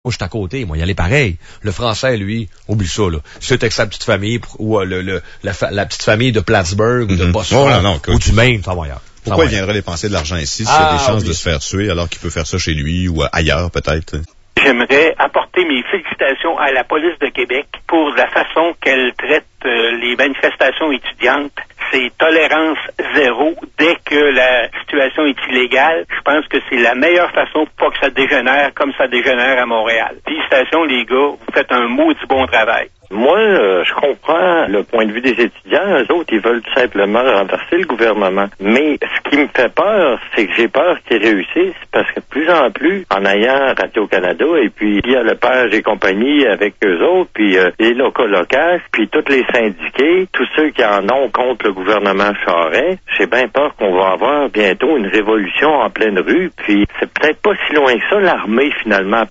Moi, je suis à côté, moi, il y allait pareil. Le Français, lui, oublie ça, là. Si c'est avec sa petite famille, ou la petite famille de Plattsburgh, ou de Boston, ou du Maine, ça va ailleurs. Pourquoi il viendrait dépenser de l'argent ici s'il a des chances de se faire tuer alors qu'il peut faire ça chez lui ou ailleurs, peut-être? J'aimerais apporter mes félicitations à la police de Québec pour la façon qu'elle traite les manifestations étudiantes. C'est tolérance zéro. Dès que la situation est illégale, je pense que c'est la meilleure façon pour pas que ça dégénère comme ça dégénère à Montréal. Félicitations les gars, vous faites un maudit bon travail. Moi, je comprends le point de vue des étudiants. Eux autres, ils veulent tout simplement renverser le gouvernement. Mais ce qui me fait peur, c'est que j'ai peur qu'ils réussissent parce que de plus en plus, en ayant Radio-Canada et puis il y a le Page et compagnie avec eux autres, puis les locaux-locaux, puis tous les syndiqués, tous ceux qui en ont contre le gouvernement Charest, j'ai bien peur qu'on va avoir bientôt une révolution en pleine rue. Puis c'est peut-être pas si loin que ça, l'armée, finalement.